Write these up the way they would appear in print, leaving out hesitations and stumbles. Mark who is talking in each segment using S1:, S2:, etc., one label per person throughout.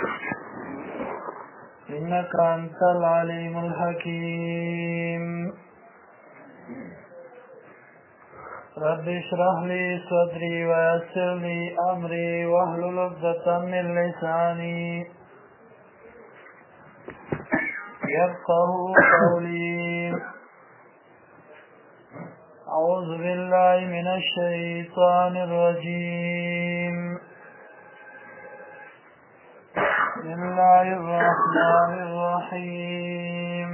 S1: إنك أنت العليم الحكيم رب اشرح لي صدري ويسر لي أمري واحلل عقدة من لساني يفقهوا قولي أعوذ بالله من الشيطان الرجيم بسم الله الرحمن الرحيم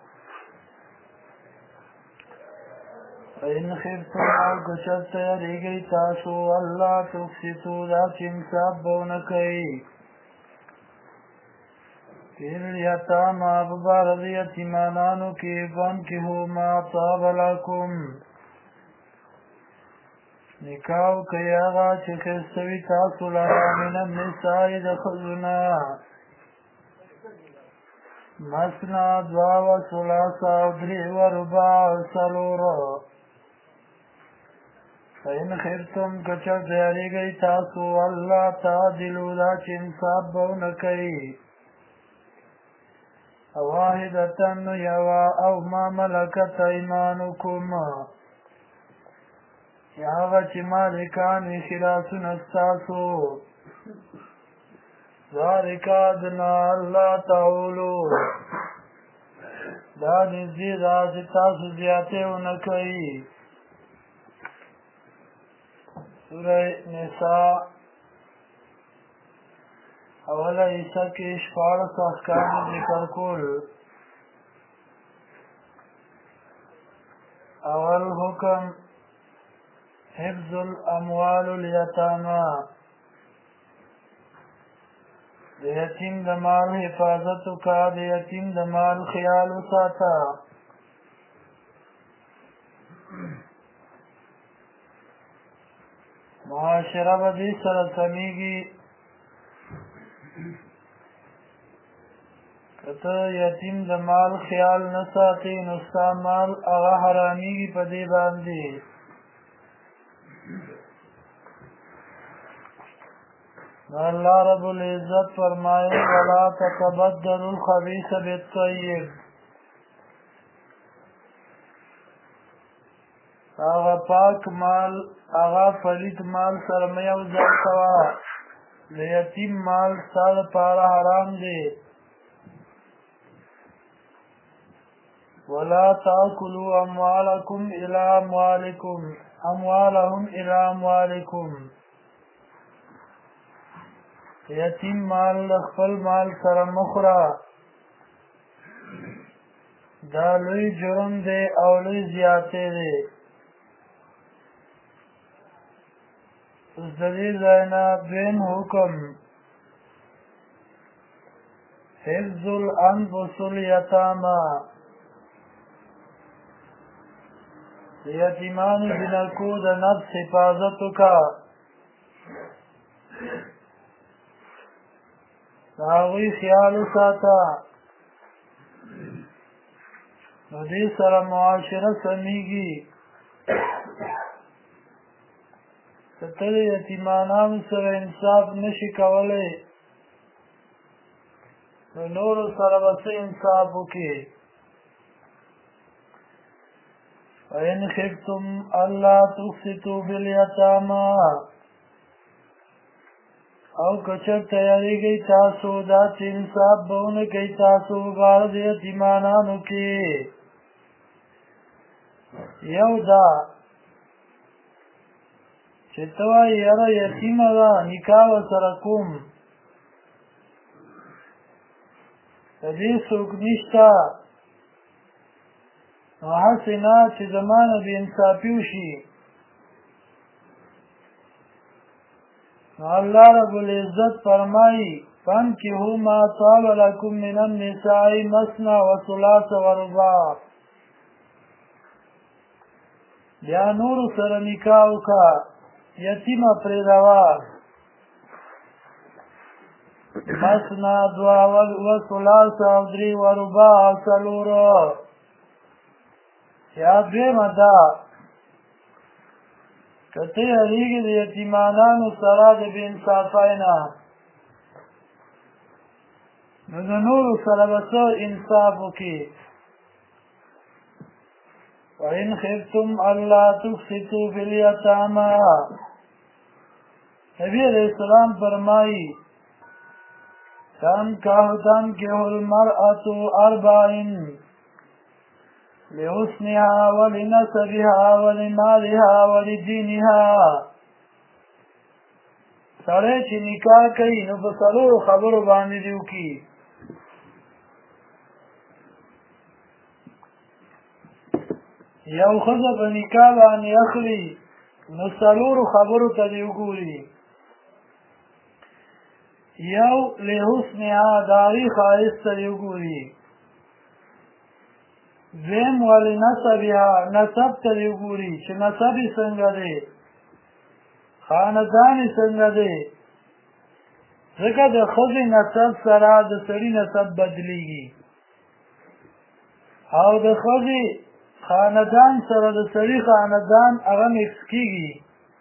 S1: فإن خفتم أو كشفت يريقي تاسو ألا تفسدوا ذات انسابونكي في اليتامى ببارد يتيمانانو كي فانكهوا ما طاب لكم نکاو کئی آغا چکستوی تاسو لرا من النساء دخلنا مسنا دوا و سلاسا و دری و رباع و سلورا فإن خفتم کچر دیاری گئی تاسو اللہ تعدلو دا چنصاب بونکی واحدتن یوا او ما ملکت ایمانکم یاغا چی مالکانی خلاسون استاسو ذالک ادنا اللہ تعولو دا نزدید آسی تاسو زیاده اونکی سورہ نساء اولا عیسیٰ کی شپارس احکام ذکر کول اول حکم حفظ الاموال الیتاما د یتیم د مال حفاظت کا د یتیم د مال خیال وساته معاشره به دې سره سمیږي که ته یتیم د مال خیال نه ساتې نو ستا مال هغه حرامیږي په دې باندې اللہ رب العزت فرمائے وَلَا تَتَبَدَّلُوا الْخَبِيثَ بِالطَّيِّبِ آغا پاک مال آغا پلیت مال سرمیو زرکوا لیتیم مال سال پارا حرام دے وَلَا تَأْكُلُوا أَمْوَالَهُمْ إِلَى أَمْوَالِكُمْ یتیم مال خپل مال سره مخوره دا لوی جرم دی او لوی زیاتی دی اوس د دې ځای نه دویم حکم حفظ الانفس الیتاما د یتیمانو جنکو د نفس حفاظت وکړه هغوی خیال وساته نو دې سره معاشره سمیږي که ته د یتیمانانو سره انصاف نشي کولی نو نورو سره به څه انصاف وکړې فإن خفتم ألا تقسطوا بالیتاما او کچر تیاری گئی تاسو دا چی انصاب بونه گئی تاسو بارد یتیمانانو کی یو دا چی توائی یرا یتیم دا نکاو سرکوم تدی سوک نشتا نو حسنا چی زمان بی انصافیو شی اللہ رب العزت فرمائی فانکحوا ما طاب لکم من النساء مثنی وثلاث ورباع بیا نور سره نکاح وکړه یتیم پرېږدوه مثنی دوه وثلاث او درې ورباع او څلور یا دویمه ده که ته یریږې د یتیمانانو سره د بې انصافۍ نه نو د نورو سره به څه انصاف وکړي وإن خفتم ألا تقسطوا في اليتامى نبی علیہ السلام فرمائی تنكح المرأة أربعين لحسنها ولنسبها ولمالها ولدينها سړی چې نکاح کوي نو په څلورو خبرو باندې دې وکړي یو ښځه په نکاح باندې اخلي نو څلورو خبرو ته دې وګوري یو لحسنها د هغې ښایست ته دې وګوري دویم ولنسبها نسب ته دې وګوري چې نسب یې څنګه دی خاندان یې څنګه دی ځکه د ښځې نسب سره د سړي نسب بدلیږي او د ښځې خاندان سره د سړي خاندان هغه مکس کېږي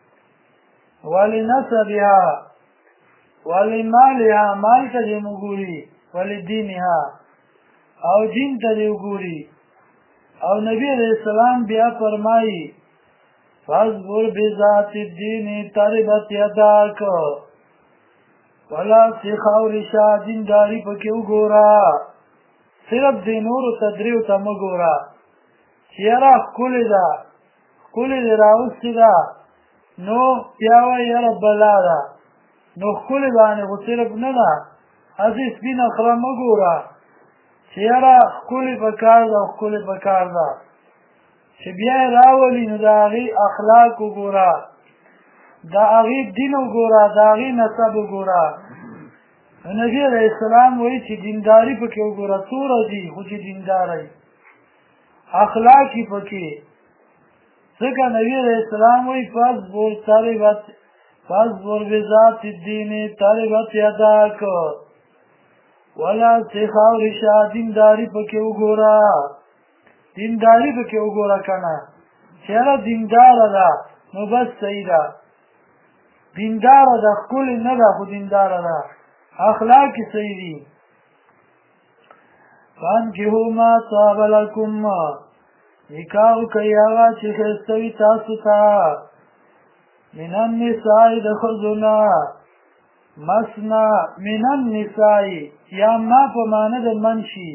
S1: ولنسبها ولمالها مال ته دې وګوري ولدینها او دین ته دې وګوري او نبی علیہ السلام بیا فرمایي فاصبر بذات الدین تربت یداک ولا تخاور شاه دینداري پکې وګوره صرف د نورو تدریو ته مه ګوره چې یاره ښکلې ده ښکلې دې راوستې ده نو بیا وایي یاره بلا ده نو ښکلې باندې خو صرف نه ده هسې سپینه خره مه ګوره چې یاره ښکلې پکار ده ښکلې پکار ده چې بیا یې راولي نو د هغې اخلاق وګوره د هغې دین وګوره د هغې نسب وګوره نبي علیه السلام وایي چې دینداري پکې وګوره څوره دي خو چې دینداره اخلاق یې پکې ځکه نبي علیه السلام وایي فاصبر بذات الدین تربت یداک ولا تخاور شاه دینداري پکې وګوره دینداري پکې وګوره کنه چې هغه دینداره ده نو بس صحیح ده دینداره ده ښکلې نه ده خو دینداره ده اخلاق یې صحیح دي فانکحوا ما طاب لکم نکاح وکړئ هغه چې ښایسته وي تاسو ته من النساء د ښځو نه مثنى من النساء یا ما په معنی د من شي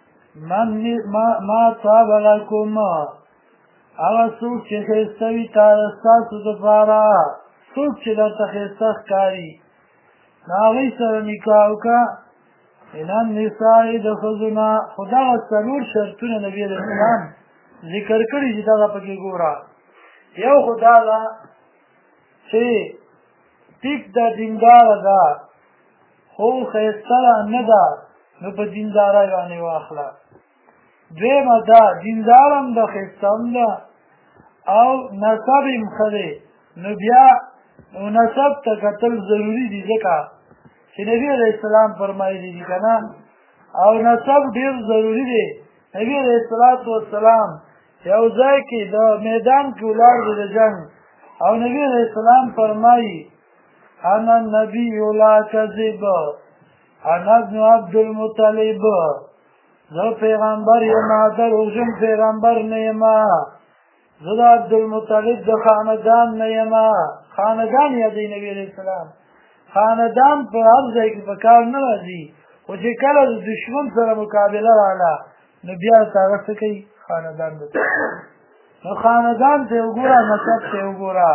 S1: ما طاب لکم هغه څوک چې ښایسته وي ستاسو دپاره څوک چې درته ښایسته ښکاري نو هغوی سره نکاح وکړه من النساء د ښځو نه خو دغه څلور شرطونه نبي علیه السلام ذکر کړي چې دغه پکې ګوره یو خو دا ده چې ټیک ده دینداره ده خو ښایسته نه ده نو په دیندارۍ باندې واخله دویمه ده دینداره هم ده ښایسته هم ده او نسب یې ښه دی نو بیا نسب ته کتل ضروري دي ځکه چې نبي علیه السلام فرمایلي دي که نه او نسب ډېر ضروري دی نبي علیه السلام یو ځای کې د میدان کې ولاړ دی د جنګ او نبی علیه السلام فرمایي انا النبی لا کذب انا ابن عبدالمطلب زه پیغمبر یم دروغجن پیغمبر نه یم زه د عبدالمطلب د خاندان نه یم خاندان یادوي نبی علیه السلام خاندان په هر ځای کې په کار نه راځي خو چې کله د دشمن سره مقابله راغله نو بیا ورته هغه څه کوي خاندان ده نو خاندان ته وګوره نسب ته وګوره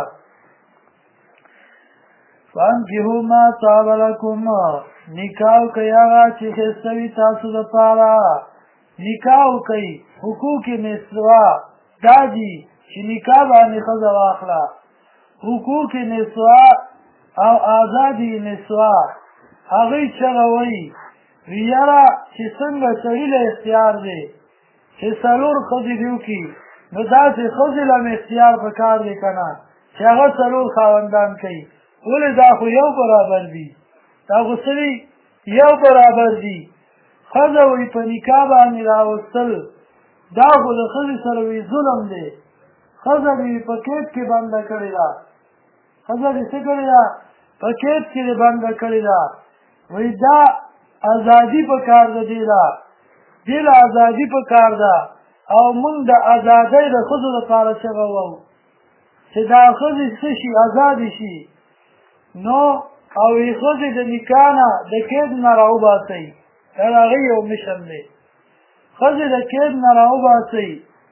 S1: فانکحوا ما طاب لکم نکاح وکړئ هغه چې ښایسته وي تاسو دپاره نکاح وکړئ حقوق نسوه دا دي چې نکاح باندې ښځه واخله حقوق نسوه او آزادي نسوه هغوی چغه وایي یاره چې څنګه سړي له اختیار دی چې څلور ښځې دې وکړي نو داسې ښځې له هم اختیار په کار دی که نه چې هغه څلور خاوندان کوي ولې دا خو یو برابر دي دا خو څه دي یو برابر دي ښځه وایي په نکاح باندې راوستل دا خو د ښځې سره وي ظلم دی ښځه دې په کیټ کې بنده کړې ده ښځه دې څه کړې ده په کیټ کې دې بنده کړې ده وایي دا ازادي پکار ده دې له ازادي پکار ده او موږ د ازادۍ د ښځو لپاره چغه وو چې دا ښځې څه شي ازادې شي نو او ښځې د نکاح نه د قید نه راوباسئ دا د هغې یو مشن دی ښځې د قید نه راوباسئ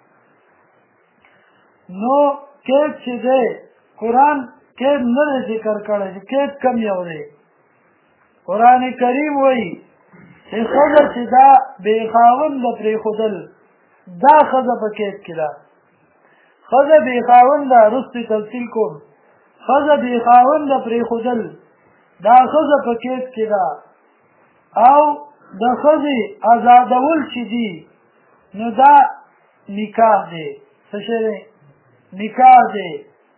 S1: نو قید چې دی قرآن قید نه دی ذکر کړی چې قید کم یو دی قرآن کریم وایي چې ښځه چې دا بې خاونده پرېښودل دا ښځه په قید کې ده ښځه بې خاونده رستې تفصیل کوم ښځه بې خاونده پرېښودل دا ښځه په قید کې ده او د ښځې ازادول چې دي نو دا نکاح دی څه شی دی نکاح دی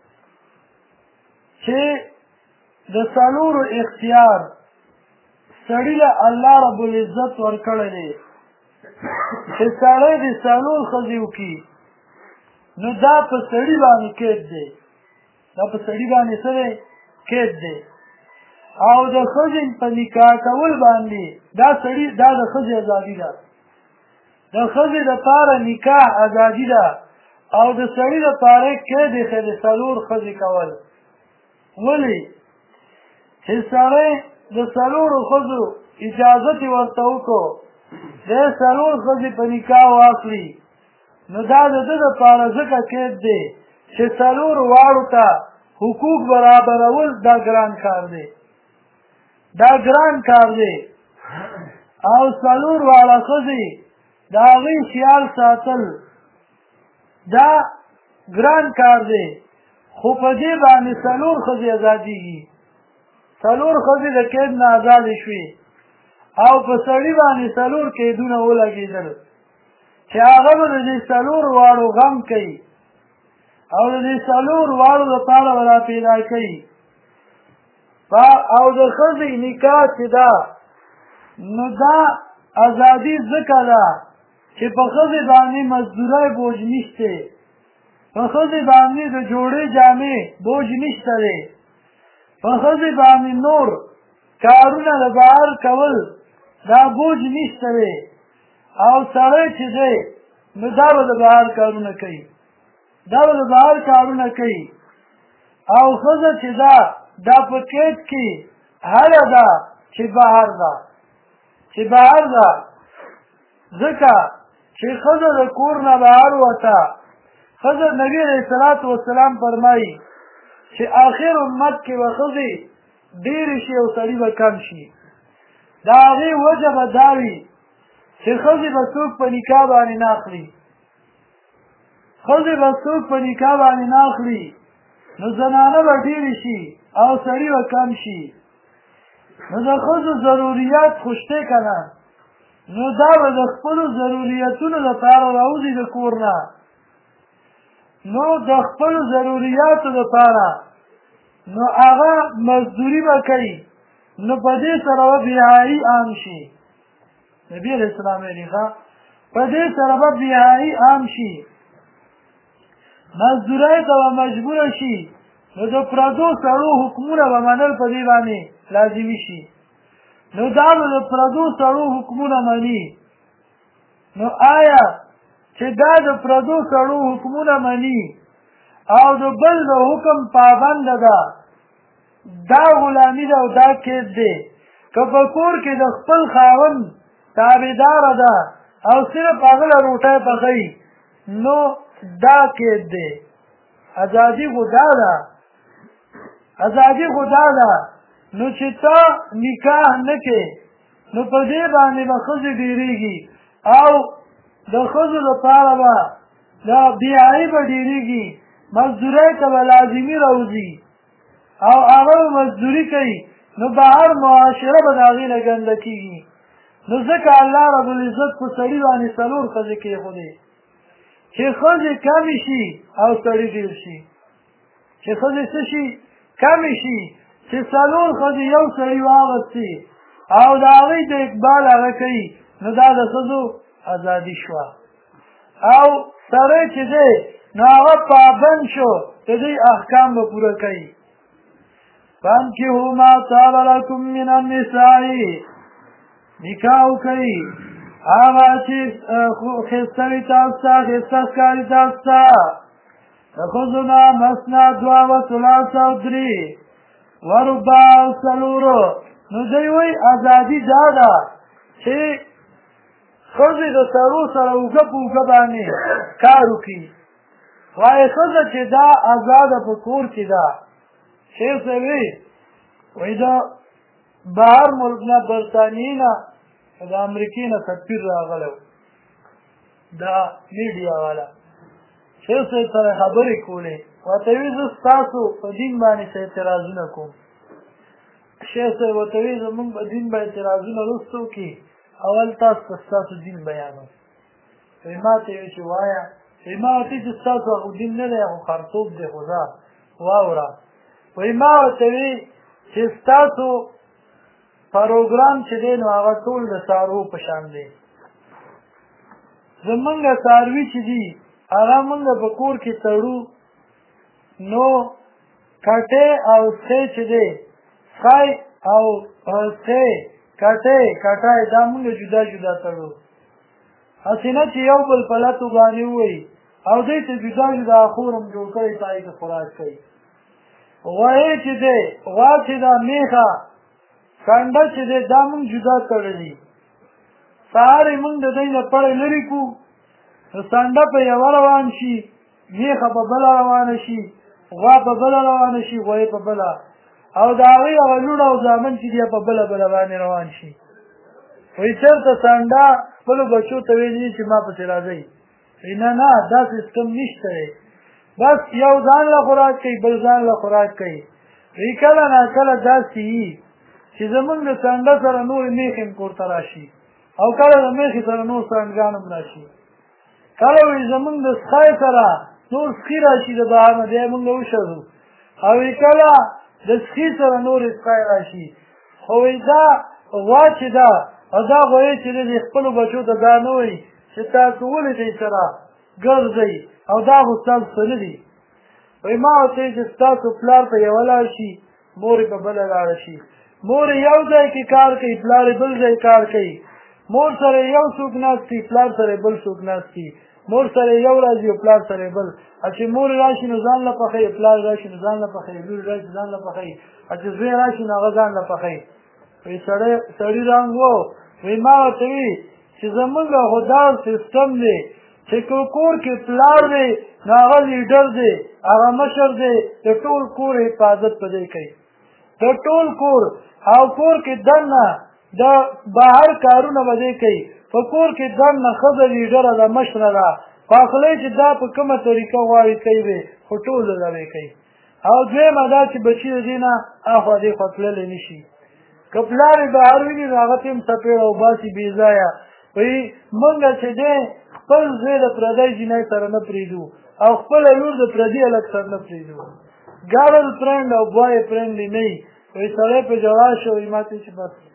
S1: چې د څلورو اختیار سړي له الله رب العزت ورکړی دی چې سړی د څلور ښځې وکړي نو دا په سړي باندې قید دی دا په سړي باندې څه دی قید دی او د ښځې په نکاح کول باندې دا د ښځې ازادي ده د ښځې دپاره نکاح ازادي ده او د سړي دپاره قید دی چې د څلور ښځې کول ولې چې سړی د څلورو ښځو اجازت یې ورته وکړو دی څلور ښځې په نکاح واخلي نو دا د ده دپاره ځکه قید دی چې څلورو واړو ته حقوق برابرول دا ګران کار دی دا ګران کار دی او څلور واړه ښځې د هغې خیال ساتل دا ګران کار دی خو په دې باندې څلور ښځې ازادېږي څلور ښځې د قید نه ازادې شوې او په سړي باندې څلور قیدونه ولګېدل چې هغه به د دې څلور واړو غم کوي او د دې څلور واړو لپاره به را پیدا کوي او د ښځې نکاح چې ده نو دا ازادي ځکه ده چې په ښځې باندې مزدورۍ بوج نشته په ښځې باندې د جوړې جامې بوج نشته دی په ښځې باندې نور کارونه د بهر کول دا بوج نشته دی او سړی چې دی نو دا به د بهر کارونه کوي او ښځه چې ده دا په قید کې هله ده چې بهر ده ځکه چې ښځه د کور نه بهر وته ښځه نبي علیه الصلاة والسلام فرمایي چې آخر امت کې به ښځې ډېرې شي او سړي به کم شي د هغې وجه به دا وي چې ښځې به څوک په نکاح باندې نه اخلي نو زنانه به ډېرې شي او سړي به کم شي نو د ښځو ضروریات خو شته که نه نو دا به د خپلو ضروریتونو لپاره راوځي د کور نه نو د خپلو ضروریاتو لپاره نو هغه مزدوري به کوي نو په دې سره به بېحایي عام شي نبي علیه السلام ویلي په دې سره به بېحایي عام شي مزدورۍ ته به مجبوره شي نو د پردو سړو حکمونه به منل په دې باندې لازمي شي نو دا به د پردو سړو حکمونه مني نو آیا چې دا د پردو سړو حکمونه مني او د بل د حکم پابنده ده دا غلامي ده او دا قید دی که په کور کې د خپل خاوند تابعداره ده او صرف هغه له روټۍ پخوي نو دا قید دی ازادي خو دا ده نو چې تا نکاح نه کې نو په دې باندې به ښځې ډېرېږي او د ښځو لپاره به دا بېحایي به ډېرېږي مزدورۍ ته به لازمي راوځي او هغه به مزدوري کوي نو بهر معاشره به د هغې نه ګنده کېږي نو ځکه الله رب العزت په سړي باندې څلور ښځې کېښودې چې ښځې کمې شي او سړي ډېر شي چې ښځې څه شي کمې شي چې څلور ښځې یو سړي واغستې او د هغې د اقبال هغه کوي نو دا د ښځو ازادي شوه او سړی چې دی نو هغه پابند شو د دوی احکام به پوره کوي فانکحوا ما طاب لکم من النساء نکاح وکړئ هغه چې ښایسته وي تاسو ته ښایسته ښکاري تاسو ته د ښځو نه مثنی دوه و ثلاث او درې ورباع او څلورو نو دوی وایي ازادي دا ده چې ښځې د سړو سره اوږه په اوږه باندې کار وکړي وایي ښځه چې دا ازاده په کور کې ده شیخ صاحب وایي د بهر ملک نه برطانیې نه د امریکې نه سفیر راغلی دا میډیا والا شیخ صاحب سره خبرې کولې ورته وایي زه ستاسو په دین باندې څه اعتراضونه کوم شیخ صاحب ورته وایي زمونږ په دین به اعتراضونه وروسته وکړي اول تاسو ته ستاسو دین بیانوم وایي ما ته یې وایي چې وایه وایي ما ورته چې ستاسو خو دین نه دی خو خرطوب دی خو دا واوره وایي ما ورته وایي چې ستاسو پروګرام چې دی نو هغه ټول د څاروو په شان دی زمونږ څاروي چې دي هغه مونږ په کور کې تړو نو کټې او سخې چې دی سخی او سخې کټای دا مونږ جدا جدا تړو هسې نه چې یو بل په لتو باندې ووایي او دوی ته جدا جدا خور هم جوړ کړی پای کې خوراک کوي غوایې چې دی غوا چې دا میخه کنډه چې دی دا مونږ جدا تړلي سهار یې مونږ د دوی نه پړی لرې کړو نو سنډه په یوه روان شي میخه په بله روانه شي غوا په بله روانه شي غوایې په بله او د هغوی هغه لوڼ او زامن چې دی په بله بله باندې روان شي وایي چېرته سنډه خپلو بچو ته ویلي چې ما پسې راځئ وایي نه نه دا سیسټم نشته دی بس یو ځان له خوراک کوي بل ځان له خوراک کوي وایي کله ناکله داسې وي چې زمونږ د سنډه سره نورې میخې هم کور ته راشي او کله د میخې سره نور سنډګان هم راشي کله وایي زمونږ د سخی سره نور سخي راشي د بهر نه دی مونږ وشړو او وایي کله د سخي سره نورې سخی راشي خو وایي دا غوا چې ده او دا غوایې چې دی د خپلو بچو ته دا نه وایي چې تاسو ولې دی سره ګرځئ او دا خو ستاسو څه نه دي وایي ما ورته وایي چې ستاسو پلار په یوه لاړ شي مور یې په بله لاړه شي مور یو ځای کې کار کوي پلار بل ځای کار کوي مور سره یو څوک ناست وي پلار سره بل څوک ناست وي مور سره یو راځي او پلار سره بل چې مور راشي نو ځان له پخوي پلار راشي نو ځان له پخوي لور راشي ځان له پخوي چې زوی راشي نو هغه ځان له پخوي وایي سړی رنګ و وایي ما ورته وایي چې زمونږ خو دا سیسټم دی چې کور کې پلار دی نو هغه لیډر دی هغه مشر دی د ټول کور حفاظت په دی کوي د ټول کور او کور کې دننه د بهر کارونه به دی کوي په کور کې دننه ښځه لیډره ده مشره ده پخلی چې دا په کومه طریقه غواړي کوي به خو ټول ده به کوي او دویمه دا چې بچي د دې نه اخوا دېخوا تللی نه شي که پلار یې بهر ویني نو هغه ته هم څپېړه وباسي بې ځایه وایي موږ چې دی خپل زوی د پردی جینۍ سره نه پرېږدو او خپله لور د پردي هلک سره نه پرېږدو ګارل فرینډ او بوای فرینډلي نه وي وایي سړی په جواب شو وایي ما ته چې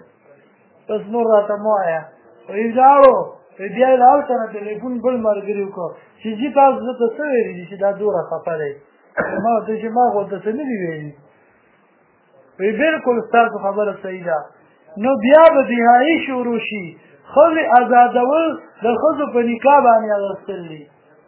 S1: بس نور راته مه وایه وایي لاړو بیا یې له هلته نه ټلیفون بل ملګري وکړو چې جي تاسو زه ته څه ویلي دي چې دا دومره خفه دی ما ورته چې ما خو ورته څه نه دي ویلي وایي بلکل ستاسو خبره صحیح ده نو بیا به دهایي شروع شي ښځې ازادول د ښځو په نکاح باندې اخیستل دي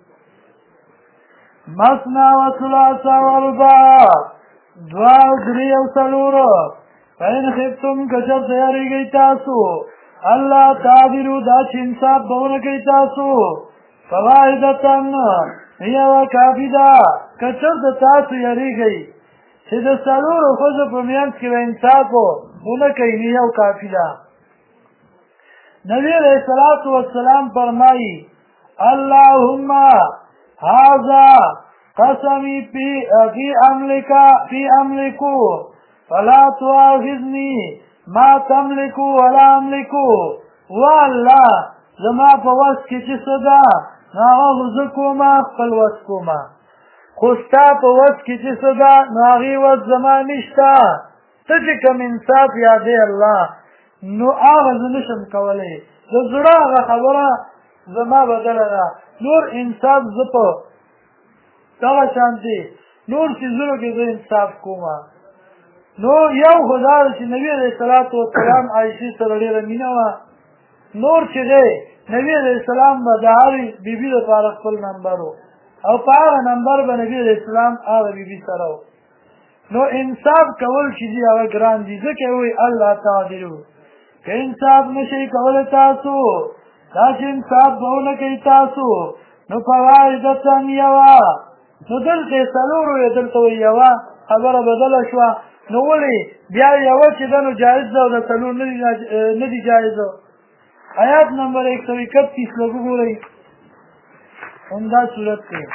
S1: مثنی و ثلاث و رباع دوه او درې او څلورو فإن خفتم که چېرته یارېږئ تاسو الله تعدلو دا چې انصاف به ونه کوئ تاسو فواحدة یوه کافي ده که چېرته تاسو یارېږئ چې د څلورو ښځو په منځ کې به انصاف ونه کوئ نو یو کافي ده نبی علیہ الصلوۃ والسلام فرمائی اللهم هذا قسمی فی املکو فلا تواخذنی ما تملکو ولا املکو والله زما په وس کې چې څه ده نو هغه زه کومه خپل وس کومه خو ستا په وس کې چې څه ده نو هغې وس زما نشته ته چې کوم انصاف یادې الله نو هغه زه نشم کولی د زړه هغه خبره زما بدله ده نور انصاف زه په دغه شانتې نور څیزونو کې زه انصاف کومه نو یو خو دا ده چې نبي علیه السلام عایشې سره ډېره مینه وه نور چې دی نبي علیه السلام به د هرې بیبي دپاره خپل نمبر و او په هغه نمبر به نبي علیه السلام هغه بیبي سره و نو انصاف کول چې دي هغه ګران دي ځکه یې وایي الله تعدلو که انصاف نشئ کولی تاسو داسې انصاف به ونه کوي تاسو نو فواحدة یوه نو دلته یې څلور ویې دلته وایي یوه خبره بدله شوه نو ولې بیا یوه چې ده نو جایز ده او د څلور نه دي جایزه آیات نمبر 131 لږ وګورئ همدا صورت دی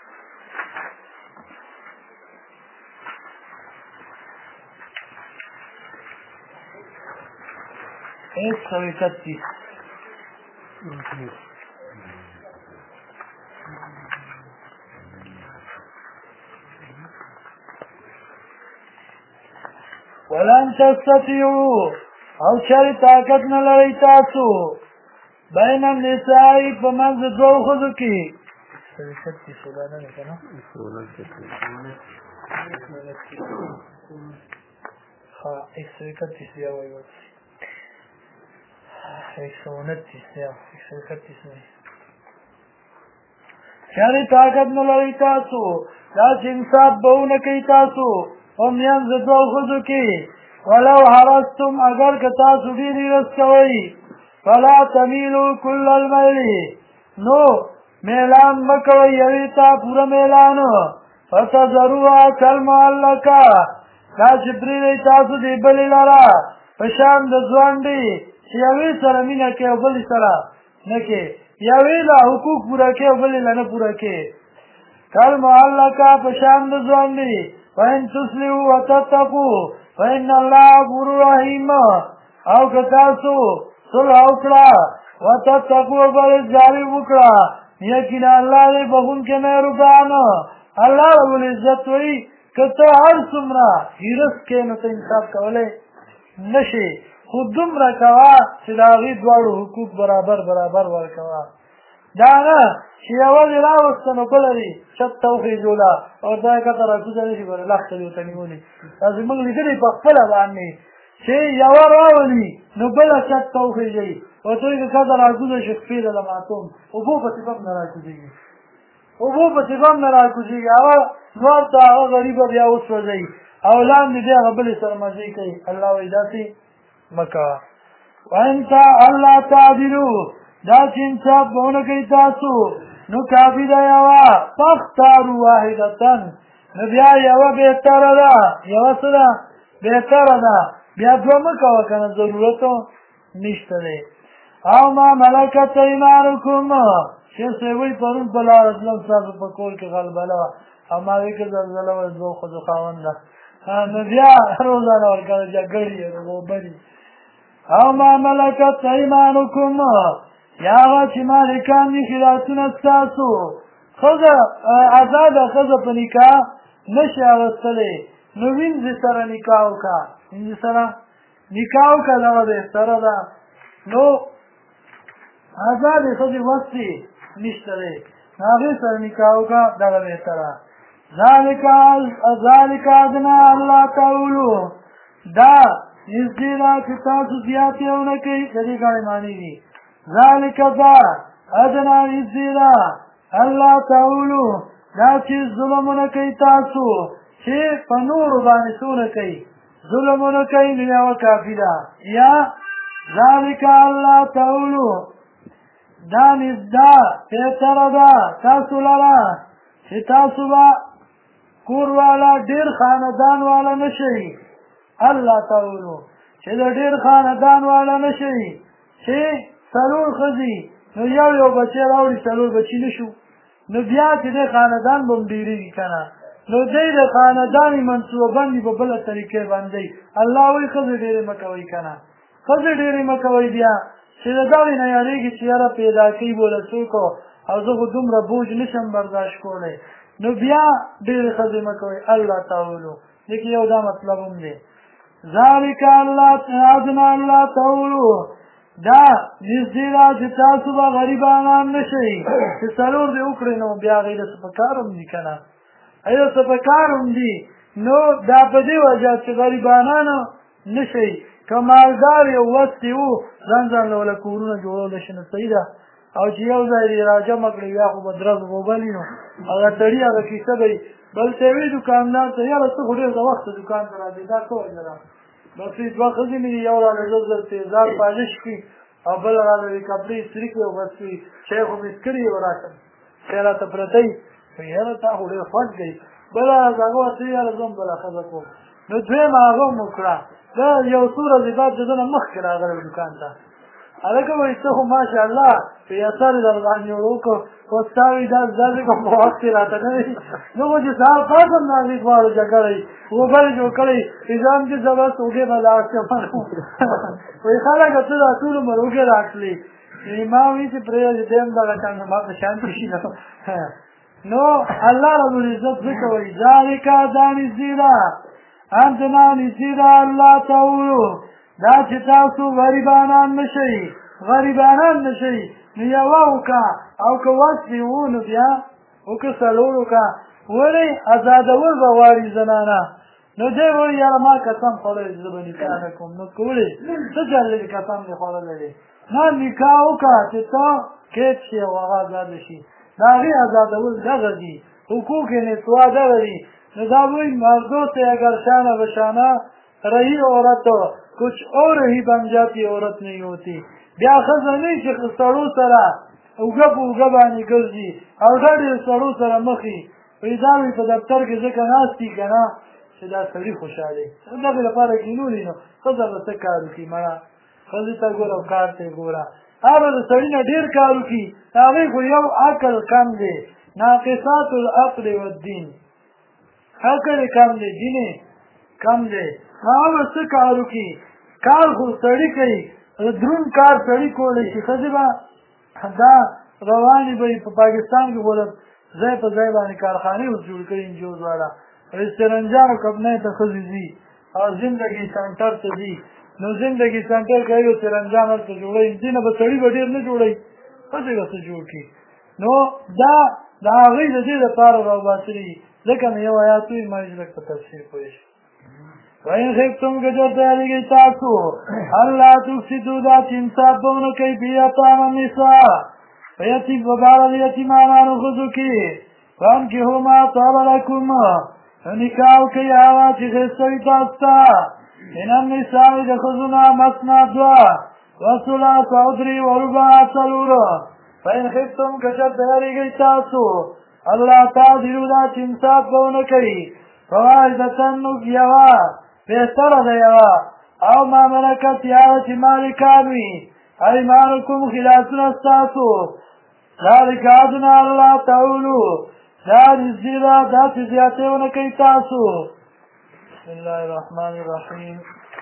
S1: 131 ولن تستطيعوا او چری طاقت نه لرئ تاسو بین النساء په منځ د دوو ښځو کې چری طاقت نه لرئ تاسو داسې انصاف به ونه کوئ تاسو په میانځ د دوو ښځو کې ولو حرصتم اگر که تاسو ډېر حرص کوئ فلا تمیلوا کل المیل نو میلان مه کوئ یوې ته پوره میلان فتذروها کالمعلقه داسې پرېږدئ تاسو دې بلې لره په شان د ځوانډې چې یوې سره مینه کوي او بلې سره نه کوي یوې له حقوق پوره کوي او بلې له نه پوره کوي کالمعلقه په شان د ځوانډې وَإِن تُصْلِحُوا وَتَتَّقُوا فَإِنَّ اللَّهَ غَفُورٌ رَحِيمٌ او که تاسو صلح وکړه وتتقوا پرهیزګاري وکړه یقینا الله دې بخښونکی مهربان الله رب العزت وایي که ته هر څومره حرص کوې نو ته انصاف کولی نشې خو دومره کوه چې د هغې دواړو حقوق برابر ورکوه دا نه چې یوه دې راوسته نو بله دې چت ته وخېژوله او دا یې کته راکوزه نه شي ګورې لښته دې ورته نیولې دا زموږ لیدلې په خپله باندې چې یوه راولي نو بله چت ته وخېژوي ورته وایي که کته راکوزه شي خپې ده د ماتوم اوبو پسې به هم نه راکوزېږي هغه نور ته هغه غریبه بیا وسوځوي او لاندې بیا هغه بلې سره مزې کوي الله وایي داسې مه کوه وان الله تعدلو داسې انصاف به ونه کوئ تاسو نو کافي ده یوه فاختاروا واحدة نو بیا یوه بهتره ده یوه څه ده بهتره ده بیا دوه مه کوه که نه ضرورت نشته دی او ما ملکت ایمانکم شیخ صاحب وایي پرون په لاره تلم ستاسو په کور کې غلبله وه او ما وایي که زلزله وه دوو ښځو خاونده نو بیا روزانه ورکوه جګړې غوبرې او ما ملکت ایمانکم یا هغه چې مالکان دي خلافونه ستاسو ښځه ازاده ښځه په نکاح نشي اغوستلی نو وینځې سره نکاح وکړه وینځې سره نکاح وکړه دغه بهتره ده نو ازادې ښځې وس یې نشته دی نو هغې سره نکاح وکړه دغه بهتره ذلک ادنا الله تعولو دا نږدې ده چې تاسو زیاتې ونه کوئ د دې ګڼې معنې دي ذلک دا ادنا نږدې ده الله تعولو دا چې ظلمونه کوي تاسو چې په نورو باندې څونه کوي ظلمونه کوي نو یوه کافي ده یا ذلک الله تعولو دا نږده بهتره ده تاسو لره چې تاسو به کور والا ډېر خاندان والا نه شئ الله تعولو چې د ډېر خاندان والا نه شئ چې څلور ښځې نو یو بچی راوړي څلور بچي نه شو نو بیا چې دی خاندان به هم ډېرېږي که نه نو دی د خاندانې منصوبه بندي په بله طریقې باندې الله وایي ښځې ډېرې مه کوئ که نه ښځې ډېرې مه کوئ بیا چې د دغې نه یارېږي چې یاره پیدا کوي بوله څوک او زه خو دومره بوج نشم برداشت کولی نو بیا ډېرې ښځې مه کوئ الله تعولو دې کې یو دا مطلب هم دی ذلک ادنا الله تعولو دا نږدې ده چې تاسو به غریبانان نه شئ چې څلور دې وکړئ نو بیا هغې له څه په کار هم دي که نه هغې له څه په کار هم دي نو دا په دې وجه چې غریبانانو نشي که مالدار یو وست وو ځان له کورونه جوړولی شي نو صحیح ده او چې یو ځای یې راجمع کړي یا خو به درز وبلي نو هغه سړي هغه کیسه به وي بل ته وي دوکاندار ته یاره ته خو ډېر د وخته دوکان ته راځې دا څه وجه ده بس دوه ښځې مې دي یو راله زر تیزاب پالش کړي او بل راله وي کپړې استري کړي او بس وي شی خو مې کړي یې راشه شی راته پرته وي یاره تا خو ډېر خوښ دی بله هغه ورته یاره زه هم بله ښځه کوم نو دویمه هغه هم وکړه دا یو څو ورځې بعد د ده نه مخکې راغلی دوکان ته هلکه وایي ته خو ماشاءالله په یسر یې در باندې ور وکړو خو ستا وایي دا داسې کوم په وخت یې راته نه وي نو خو چې سهار پاڅم نو هغې دواړو جګړی اوبه یې جوړ کړی نظام چې زه بس اوږې به لاړ شم وایي خلکه ته دا ټول عمر اوږې راکړلې ما وایي چې پرېږدې دی هم دغه شان ما په شانتې شي نو الله ربالعزت ځکه وایي ذلک دا نږدې ده انتنا نږدې ده الله ته وویلو دا چې تاسو غریبانان نشئ نو یوه وکړه او که وس دې و نو بیا وکړه څلور وکړه ولې ازادول به غواړي زنانه نو دی وایي یاره ما قسم خوړلی زه به نکاح نه کوم نو که ولې څه چل دی قسم دې خوړلی دی نه نکاح وکړه چې ته قید شي او هغه ازاده شي د هغې ازادول دغه دي حقوق نسوا دغه دي نو دا وایي مردوں سے اگر شانہ بشانہ رہی عورت کچھ اور ہی بن جاتی عورت نہیں ہوتی بیا ښځه نه وي چې سړو سره اوږه په اوږه باندې ګرځي او ډېرې سړو سره مخ وي وایي دا وایي په دفتر کې ځکه ناست دي که نه چې دا سړي خوشحالي دغې لپاره کینولي نو ښځه به څه کار وکړي مړه ښځې ته ګوره او کار ته یې ګوره هغه د سړي نه ډېر کار وکړي هغې خو یو عقل کم دی ناقصات العقل والدین عقل کم دی دین کم دی هغه به څه کار وکړي کار خو سړي کوي دروند کار سړي کولی شي ښځې به دا روانې به په پاکستان کې خو ځای په ځای باندې کارخانې اوس جوړ کړي انجوز والا رستورانجانو کمپنۍ ته ښځې ځي او زندګي سنټر ته ځي نو زندګي سنټر کوي او رستورانجان هلته جوړوي ځینې به سړي به ډېر نه جوړوي ښځې به څه جوړ کړي نو دا د هغوی د دې لپاره راوباسلي ځکه نو یو آیات وي ما یې لږ په تفسیر پوه شي وَإِنْ خِفْتُمْ كَجَرْتَ عَلَيْهِ تَاسُ أَلَّا تُفْسِدُوا دا چې انصاف به ونه کوئ فِي یتامى النِّسَاء په یتیم په باره د یتیمانانو ښځو کې فَانکحوا ما طاب لکم نکاح وکړئ هغه چې ښایسته وي تاسو ته من النساء د ښځو نه مثنی دوه وثلاث او درې ورباع څلور فإن خفتم که چېرته یېرېږئ تاسو الله تعدلوا دا چې انصاف به ونه کوي فواحدة یوه بهتره ده یوه او ما ملکت یا چې مالکان وي ایمانکم خلاصونه ستاسو ذلک ادنی الله تعولو دا نږدې ده دا چې زیاتې ونه کوي تاسو بسم الله الرحمن الرحیم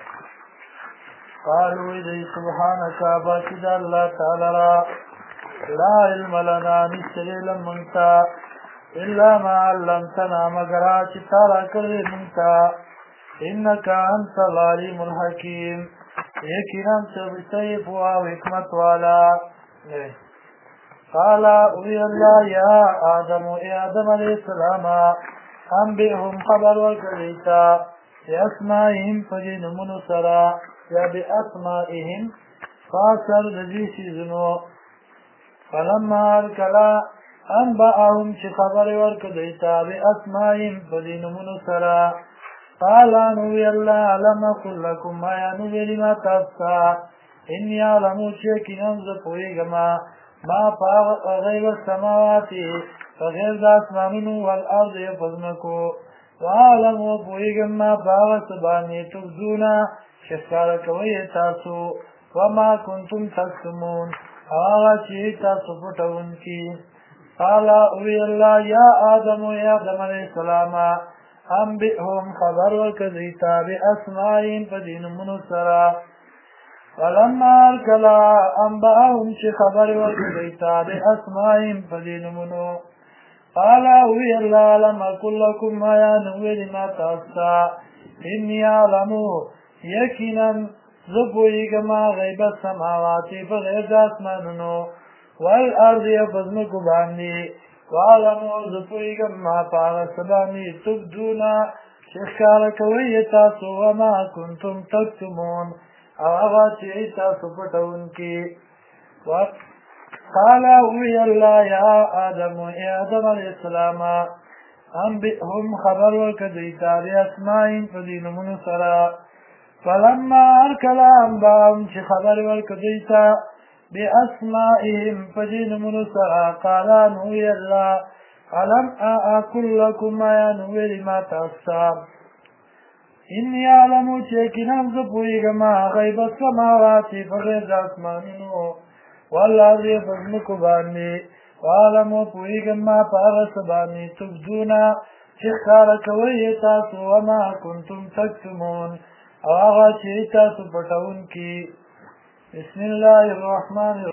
S1: قالوا دی سبحانک پاکی ده الله تعالی را لا علم لنا نشته علم موږ ته الا ما علمتنا مگر چې تا راکړې موږ ته انک انت العلیم الحکیم یقینا ته ستې پوهه او حکمت والا قال وی الله یا آدم ای آدم علیه السلام انبئهم خبر ورکړئ ته باسمائهم په دې نومونو سره یا باسمائهم فاصل د دې څیزونو فلما کله انبأهم چې خبرې ورکړئ ته باسمائهم په دې نومونو سره قال نو وی الله علم اقل لكم ما نو ویلي ما تاسو ته اني اعلم چې یقینا زه پوهېږم ما په غیب السماوات په غیر د اسمانونو والارض په ځمکو واعلم وپوهېږم ما په هغه څه باندې تبدون چې ښکاره کوئ تاسو وما کنتم تکتمون هغه چې تاسو پټوونکي قال وی الله یا آدم یا آدم علیه السلام انبئهم خبر ورکړئ ته باسمائهم په دې نومونو سره فلما کله انبأهم چې خبر ورکړئ ته باسمائهم په دې نومونو قال وی الله لم اقل لكم ما نو ویلي ما تاسو ته اني اعلم یقینا زه پوهېږم غیب السماوات په غیر د اسمانونو والارض په ځمکو باندې واعلم زه پوهېږم ما په هغه څه باندې تبدون چې ښکاره کوئ تاسو وما کنتم تکتمون او هغه چې تاسو پټوونکي. قال وی الله یا آدم ای آدم علیه السلام انبئهم خبر ورکړه دوی ته باسمائهم په دې نومونو سره. فلما هر کله انبأهم چې خبر ورکړه دوی ته باسمائهم په دې نومونو سره قال وی الله علم اقل لكم آیا نو ویلي ما تاسو ته انی اعلم چې یقینا زه پوهېږم غیب السماوات په غیر د اسمانونو والارض په ځمکو باندې واعلم پوهېږم په هغه څه باندې تبدون چې ښکاره کوئ تاسو وما کنتم تکتمون او هغه چې تاسو پټوونکي. بسم الله الرحمن الرحیم.